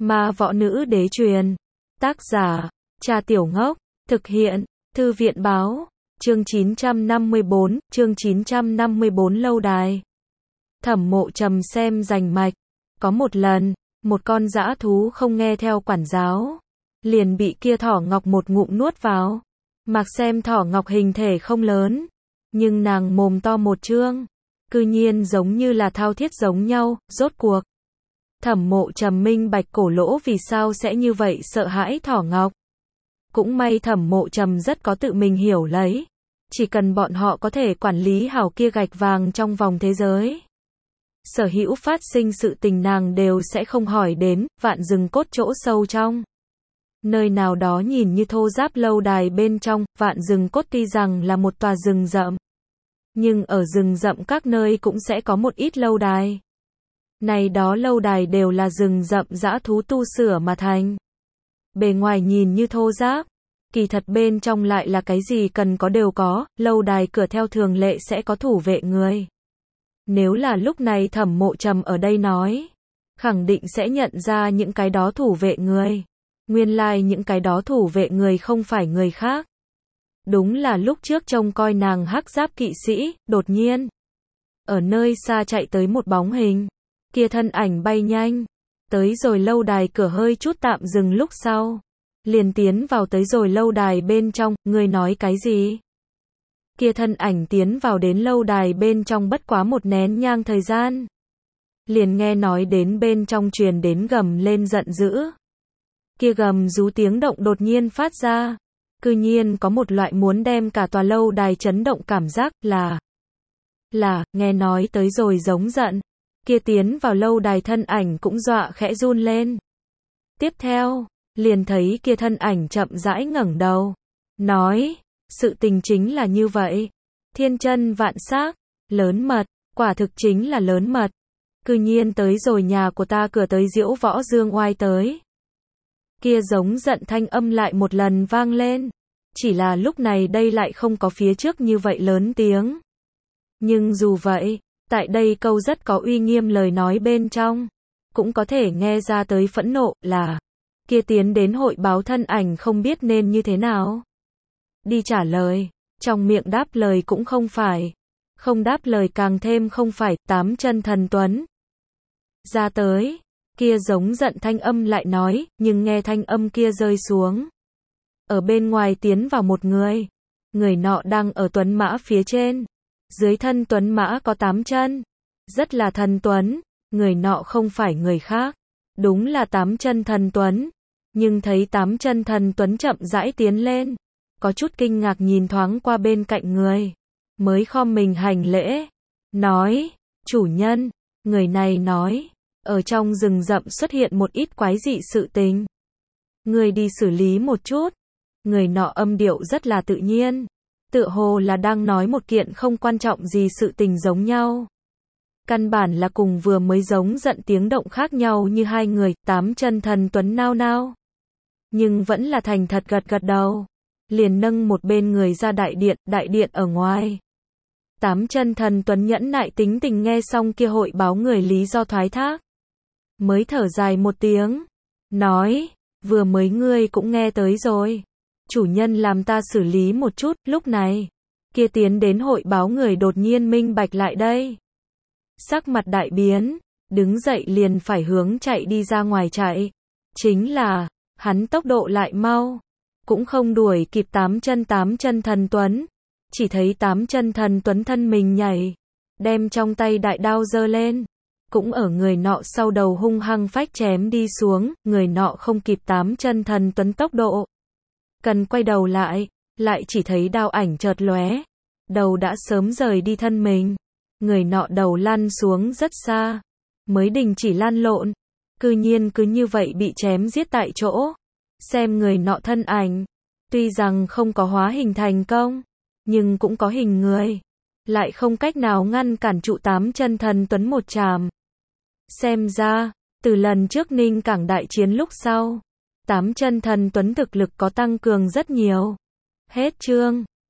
Ma võ nữ đế truyền. Tác giả, Trà Tiểu Ngốc. Thực hiện, Thư viện báo. Chương 954 lâu đài. Thẩm Mộ Trầm xem rành mạch. Có một lần, một con dã thú không nghe theo quản giáo, liền bị kia thỏ ngọc một ngụm nuốt vào. Mặc xem thỏ ngọc hình thể không lớn, nhưng nàng mồm to một trương, cư nhiên giống như là thao thiết giống nhau. Rốt cuộc, Thẩm Mộ Trầm minh bạch cổ lỗ vì sao sẽ như vậy sợ hãi thỏ ngọc. Cũng may Thẩm Mộ Trầm rất có tự mình hiểu lấy, chỉ cần bọn họ có thể quản lý hảo kia gạch vàng trong vòng thế giới, sở hữu phát sinh sự tình nàng đều sẽ không hỏi đến. Vạn rừng cốt chỗ sâu trong, nơi nào đó nhìn như thô ráp lâu đài bên trong, Vạn rừng cốt tuy rằng là một tòa rừng rậm, nhưng ở rừng rậm các nơi cũng sẽ có một ít lâu đài. Này đó lâu đài đều là rừng rậm dã thú tu sửa mà thành. Bề ngoài nhìn như thô ráp, kỳ thật bên trong lại là cái gì cần có đều có. Lâu đài cửa theo thường lệ sẽ có thủ vệ người. Nếu là lúc này Thẩm Mộ Trầm ở đây nói, khẳng định sẽ nhận ra những cái đó thủ vệ người. Nguyên lai những cái đó thủ vệ người không phải người khác. Đúng là lúc trước trông coi nàng hắc giáp kỵ sĩ. Đột nhiên, ở nơi xa chạy tới một bóng hình. Kia thân ảnh bay nhanh, tới rồi lâu đài cửa hơi chút tạm dừng lúc sau, liền tiến vào tới rồi lâu đài bên trong. Người nói cái gì? Kia thân ảnh tiến vào đến lâu đài bên trong bất quá một nén nhang thời gian, liền nghe nói đến bên trong truyền đến gầm lên giận dữ. Kia gầm rú tiếng động đột nhiên phát ra, cư nhiên có một loại muốn đem cả tòa lâu đài chấn động cảm giác. Là, nghe nói tới rồi giống giận. Kia tiến vào lâu đài thân ảnh cũng dọa khẽ run lên. Tiếp theo, liền thấy kia thân ảnh chậm rãi ngẩng đầu, nói, sự tình chính là như vậy. Thiên chân vạn xác, lớn mật, quả thực chính là lớn mật. Cư nhiên tới rồi nhà của ta cửa tới diễu võ dương oai tới. Kia giống giận thanh âm lại một lần vang lên. Chỉ là lúc này đây lại không có phía trước như vậy lớn tiếng. Nhưng dù vậy, tại đây câu rất có uy nghiêm lời nói bên trong, cũng có thể nghe ra tới phẫn nộ. Là, kia tiến đến hội báo thân ảnh không biết nên như thế nào đi trả lời, trong miệng đáp lời cũng không phải, không đáp lời càng thêm không phải. Tám chân thần tuấn ra tới, kia giống giận thanh âm lại nói, nhưng nghe thanh âm kia rơi xuống, ở bên ngoài tiến vào một người. Người nọ đang ở tuấn mã phía trên, dưới thân tuấn mã có 8 chân, rất là thần tuấn. Người nọ không phải người khác, đúng là 8 chân thần tuấn. Nhưng thấy 8 chân thần tuấn chậm rãi tiến lên, có chút kinh ngạc nhìn thoáng qua bên cạnh người, mới khom mình hành lễ, nói, chủ nhân. Người này nói, ở trong rừng rậm xuất hiện một ít quái dị sự tình, người đi xử lý một chút. Người nọ âm điệu rất là tự nhiên, tựa hồ là đang nói một kiện không quan trọng gì sự tình giống nhau. Căn bản là cùng vừa mới giống giận tiếng động khác nhau như hai người. 8 chân thần tuấn nao nao, nhưng vẫn là thành thật gật gật đầu, liền nâng một bên người ra đại điện ở ngoài. 8 chân thần tuấn nhẫn nại tính tình nghe xong kia hội báo người lý do thoái thác, mới thở dài một tiếng, nói, vừa mới ngươi cũng nghe tới rồi, chủ nhân làm ta xử lý một chút. Lúc này, kia tiến đến hội báo người đột nhiên minh bạch lại đây, sắc mặt đại biến, đứng dậy liền phải hướng chạy đi ra ngoài chạy. Chính là, hắn tốc độ lại mau, cũng không đuổi kịp 8 chân thần tuấn. Chỉ thấy 8 chân thần tuấn thân mình nhảy, đem trong tay đại đao giơ lên, cũng ở người nọ sau đầu hung hăng phách chém đi xuống. Người nọ không kịp 8 chân thần tuấn tốc độ, cần quay đầu lại chỉ thấy đao ảnh chợt lóe, đầu đã sớm rời đi thân mình. Người nọ đầu lăn xuống rất xa, mới đình chỉ lăn lộn, cư nhiên cứ như vậy bị chém giết tại chỗ. Xem người nọ thân ảnh, tuy rằng không có hóa hình thành công, nhưng cũng có hình người, lại không cách nào ngăn cản trụ 8 chân thần tuấn một chàm. Xem ra, từ lần trước Ninh Cảng đại chiến lúc sau, 8 chân thần tuấn thực lực có tăng cường rất nhiều. Hết chương.